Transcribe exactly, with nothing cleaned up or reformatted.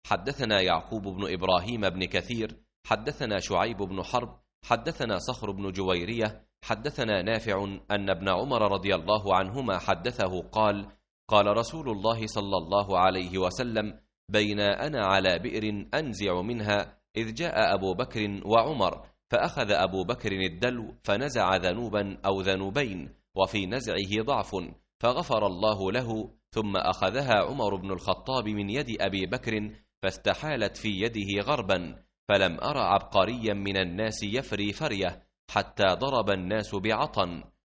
حدثنا يعقوب بن إبراهيم بن كثير حدثنا شعيب بن حرب حدثنا صخر بن جويرية حدثنا نافع أن ابن عمر رضي الله عنهما حدثه قال قال رسول الله صلى الله عليه وسلم بين أنا على بئر أنزع منها إذ جاء أبو بكر وعمر فأخذ أبو بكر الدلو فنزع ذنوبا أو ذنوبين وفي نزعه ضعف فغفر الله له، ثم أخذها عمر بن الخطاب من يد أبي بكر فاستحالت في يده غربا، فلم أر عبقريا من الناس يفري فرية حتى ضرب الناس بعطن.